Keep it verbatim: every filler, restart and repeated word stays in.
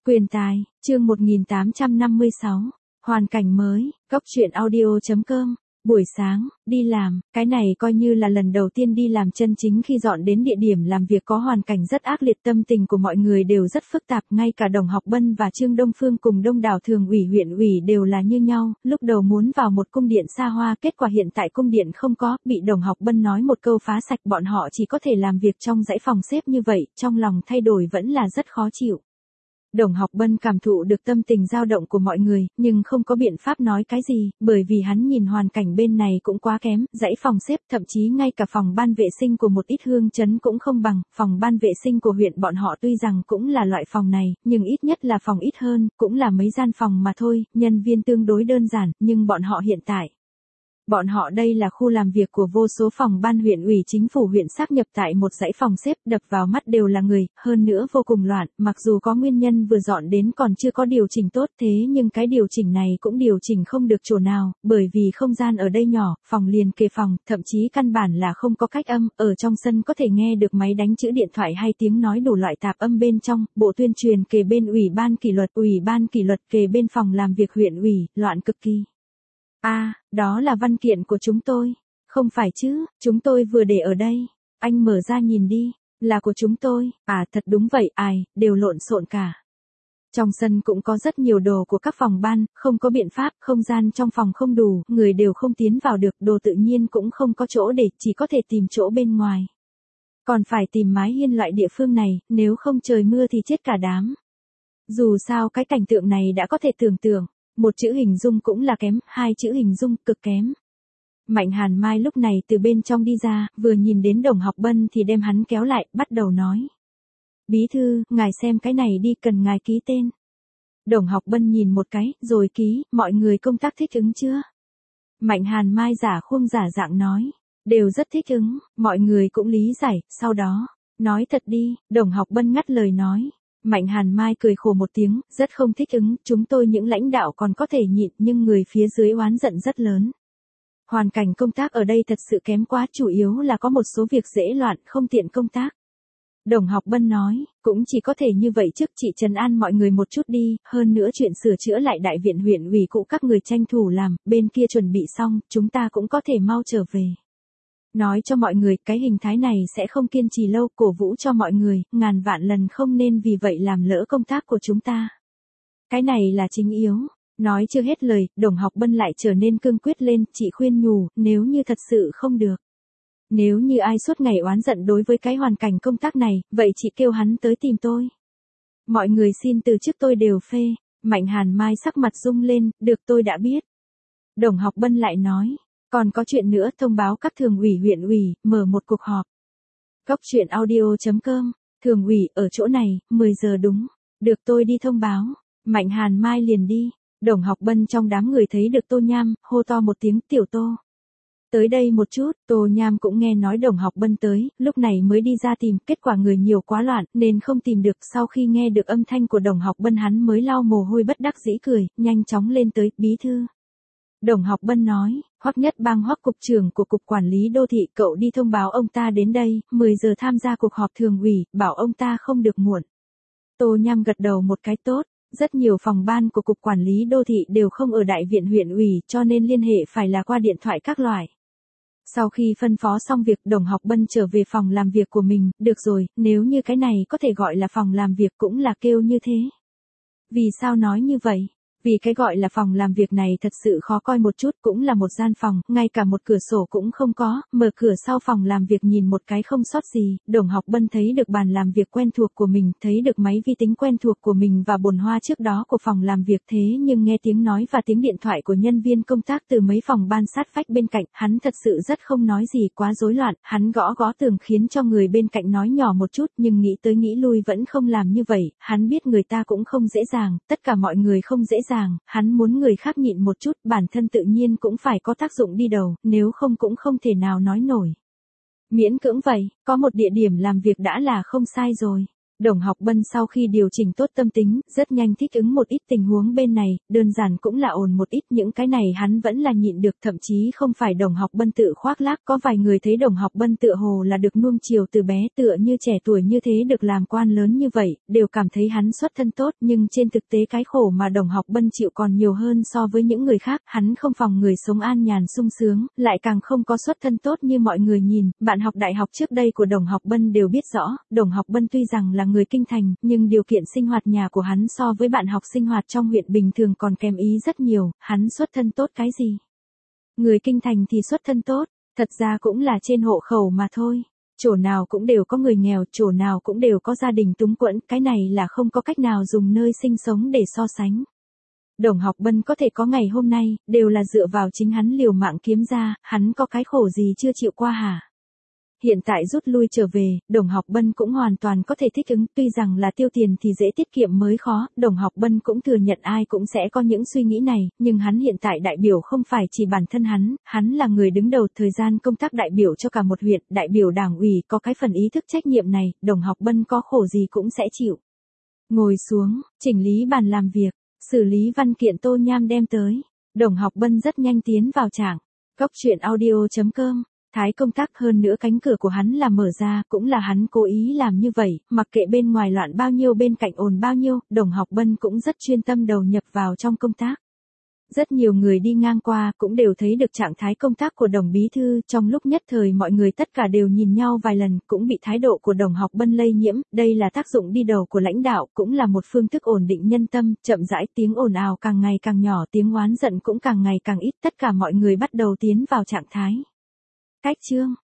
Quyền tài, chương một nghìn tám trăm năm mươi sáu, hoàn cảnh mới, góc truyện audio.com, buổi sáng, đi làm, cái này coi như là lần đầu tiên đi làm chân chính khi dọn đến địa điểm làm việc có hoàn cảnh rất ác liệt, tâm tình của mọi người đều rất phức tạp, ngay cả Đồng Học Bân và Trương Đông Phương cùng đông đảo thường ủy huyện ủy đều là như nhau, lúc đầu muốn vào một cung điện xa hoa, kết quả hiện tại cung điện không có, bị Đồng Học Bân nói một câu phá sạch, bọn họ chỉ có thể làm việc trong dãy phòng xếp như vậy, trong lòng thay đổi vẫn là rất khó chịu. Đồng Học Bân cảm thụ được tâm tình dao động của mọi người, nhưng không có biện pháp nói cái gì, bởi vì hắn nhìn hoàn cảnh bên này cũng quá kém, dãy phòng xếp, thậm chí ngay cả phòng ban vệ sinh của một ít hương chấn cũng không bằng, phòng ban vệ sinh của huyện bọn họ tuy rằng cũng là loại phòng này, nhưng ít nhất là phòng ít hơn, cũng là mấy gian phòng mà thôi, nhân viên tương đối đơn giản, nhưng bọn họ hiện tại. Bọn họ đây là khu làm việc của vô số phòng ban huyện ủy chính phủ huyện sáp nhập tại một dãy phòng xếp, đập vào mắt đều là người, hơn nữa vô cùng loạn, mặc dù có nguyên nhân vừa dọn đến còn chưa có điều chỉnh tốt thế nhưng cái điều chỉnh này cũng điều chỉnh không được chỗ nào, bởi vì không gian ở đây nhỏ, phòng liền kề phòng, thậm chí căn bản là không có cách âm, ở trong sân có thể nghe được máy đánh chữ điện thoại hay tiếng nói đủ loại tạp âm bên trong, bộ tuyên truyền kề bên ủy ban kỷ luật, ủy ban kỷ luật kề bên phòng làm việc huyện ủy, loạn cực kỳ. A, à, đó là văn kiện của chúng tôi. Không phải chứ, chúng tôi vừa để ở đây. Anh mở ra nhìn đi, là của chúng tôi. À thật đúng vậy, ai, đều lộn xộn cả. Trong sân cũng có rất nhiều đồ của các phòng ban, không có biện pháp, không gian trong phòng không đủ, người đều không tiến vào được, đồ tự nhiên cũng không có chỗ để, chỉ có thể tìm chỗ bên ngoài. Còn phải tìm mái hiên loại địa phương này, nếu không trời mưa thì chết cả đám. Dù sao cái cảnh tượng này đã có thể tưởng tượng. Một chữ hình dung cũng là kém, hai chữ hình dung cực kém. Mạnh Hàn Mai lúc này từ bên trong đi ra, vừa nhìn đến Đồng Học Bân thì đem hắn kéo lại, bắt đầu nói. Bí thư, ngài xem cái này đi, cần ngài ký tên. Đồng Học Bân nhìn một cái, rồi ký, mọi người công tác thích ứng chưa? Mạnh Hàn Mai giả khuôn giả dạng nói. Đều rất thích ứng, mọi người cũng lý giải, sau đó. Nói thật đi, Đồng Học Bân ngắt lời nói. Mạnh Hàn Mai cười khổ một tiếng, rất không thích ứng, chúng tôi những lãnh đạo còn có thể nhịn nhưng người phía dưới oán giận rất lớn. Hoàn cảnh công tác ở đây thật sự kém quá, chủ yếu là có một số việc dễ loạn, không tiện công tác. Đồng Học Bân nói, cũng chỉ có thể như vậy trước chị trấn an mọi người một chút đi, hơn nữa chuyện sửa chữa lại đại viện huyện ủy cũ các người tranh thủ làm, bên kia chuẩn bị xong, chúng ta cũng có thể mau trở về. Nói cho mọi người cái hình thái này sẽ không kiên trì lâu, cổ vũ cho mọi người, ngàn vạn lần không nên vì vậy làm lỡ công tác của chúng ta. Cái này là chính yếu. Nói chưa hết lời, Đồng Học Bân lại trở nên cương quyết lên, chị khuyên nhủ, nếu như thật sự không được. Nếu như ai suốt ngày oán giận đối với cái hoàn cảnh công tác này, vậy chị kêu hắn tới tìm tôi. Mọi người xin từ chức tôi đều phê. Mạnh Hàn Mai sắc mặt rung lên, được tôi đã biết. Đồng Học Bân lại nói. Còn có chuyện nữa, thông báo các thường ủy huyện ủy, mở một cuộc họp. Góc truyện audio.com, thường ủy ở chỗ này, mười giờ đúng. Được tôi đi thông báo. Mạnh Hàn Mai liền đi. Đồng Học Bân trong đám người thấy được Tô Nham, hô to một tiếng, Tiểu Tô. Tới đây một chút, Tô Nham cũng nghe nói Đồng Học Bân tới, lúc này mới đi ra tìm, kết quả người nhiều quá loạn, nên không tìm được, sau khi nghe được âm thanh của Đồng Học Bân hắn mới lau mồ hôi bất đắc dĩ cười, nhanh chóng lên tới, bí thư. Đồng Học Bân nói, Hoắc Nhất Bang Hoắc cục trưởng của cục quản lý đô thị, cậu đi thông báo ông ta đến đây, mười giờ tham gia cuộc họp thường ủy, bảo ông ta không được muộn. Tô Nham gật đầu một cái tốt, rất nhiều phòng ban của cục quản lý đô thị đều không ở đại viện huyện ủy, cho nên liên hệ phải là qua điện thoại các loại. Sau khi phân phó xong việc, Đồng Học Bân trở về phòng làm việc của mình, được rồi, nếu như cái này có thể gọi là phòng làm việc cũng là kêu như thế. Vì sao nói như vậy? Vì cái gọi là phòng làm việc này thật sự khó coi một chút, cũng là một gian phòng, ngay cả một cửa sổ cũng không có, mở cửa sau phòng làm việc nhìn một cái không sót gì, Đồng Học Bân thấy được bàn làm việc quen thuộc của mình, thấy được máy vi tính quen thuộc của mình và bồn hoa trước đó của phòng làm việc, thế nhưng nghe tiếng nói và tiếng điện thoại của nhân viên công tác từ mấy phòng ban sát vách bên cạnh, hắn thật sự rất không nói gì, quá rối loạn, hắn gõ gõ tường khiến cho người bên cạnh nói nhỏ một chút, nhưng nghĩ tới nghĩ lui vẫn không làm như vậy, hắn biết người ta cũng không dễ dàng, tất cả mọi người không dễ dàng. Hắn muốn người khác nhịn một chút, bản thân tự nhiên cũng phải có tác dụng đi đầu, nếu không cũng không thể nào nói nổi. Miễn cưỡng vậy, có một địa điểm làm việc đã là không sai rồi. Đồng Học Bân sau khi điều chỉnh tốt tâm tính, rất nhanh thích ứng một ít tình huống bên này, đơn giản cũng là ổn một ít, những cái này hắn vẫn là nhịn được, thậm chí không phải Đồng Học Bân tự khoác lác, có vài người thấy Đồng Học Bân tựa hồ là được nuông chiều từ bé, tựa như trẻ tuổi như thế được làm quan lớn như vậy, đều cảm thấy hắn xuất thân tốt, nhưng trên thực tế cái khổ mà Đồng Học Bân chịu còn nhiều hơn so với những người khác, hắn không phòng người sống an nhàn sung sướng, lại càng không có xuất thân tốt như mọi người nhìn, bạn học đại học trước đây của Đồng Học Bân đều biết rõ, Đồng Học Bân tuy rằng là người kinh thành, nhưng điều kiện sinh hoạt nhà của hắn so với bạn học sinh hoạt trong huyện bình thường còn kém ý rất nhiều, hắn xuất thân tốt cái gì? Người kinh thành thì xuất thân tốt, thật ra cũng là trên hộ khẩu mà thôi. Chỗ nào cũng đều có người nghèo, chỗ nào cũng đều có gia đình túng quẫn, cái này là không có cách nào dùng nơi sinh sống để so sánh. Đồng Học Bân có thể có ngày hôm nay, đều là dựa vào chính hắn liều mạng kiếm ra, hắn có cái khổ gì chưa chịu qua hả? Hiện tại rút lui trở về, Đồng Học Bân cũng hoàn toàn có thể thích ứng, tuy rằng là tiêu tiền thì dễ tiết kiệm mới khó, Đồng Học Bân cũng thừa nhận ai cũng sẽ có những suy nghĩ này, nhưng hắn hiện tại đại biểu không phải chỉ bản thân hắn, hắn là người đứng đầu thời gian công tác đại biểu cho cả một huyện, đại biểu đảng ủy có cái phần ý thức trách nhiệm này, Đồng Học Bân có khổ gì cũng sẽ chịu. Ngồi xuống, chỉnh lý bàn làm việc, xử lý văn kiện Tô Nham đem tới, Đồng Học Bân rất nhanh tiến vào trạng. Cốc truyện audio chấm com Thái công tác hơn nữa cánh cửa của hắn là mở ra, cũng là hắn cố ý làm như vậy, mặc kệ bên ngoài loạn bao nhiêu bên cạnh ồn bao nhiêu, Đồng Học Bân cũng rất chuyên tâm đầu nhập vào trong công tác. Rất nhiều người đi ngang qua cũng đều thấy được trạng thái công tác của Đồng Bí Thư, trong lúc nhất thời mọi người tất cả đều nhìn nhau vài lần, cũng bị thái độ của Đồng Học Bân lây nhiễm, đây là tác dụng đi đầu của lãnh đạo, cũng là một phương thức ổn định nhân tâm, chậm rãi tiếng ồn ào càng ngày càng nhỏ, tiếng oán giận cũng càng ngày càng ít, tất cả mọi người bắt đầu tiến vào trạng thái. Cách chương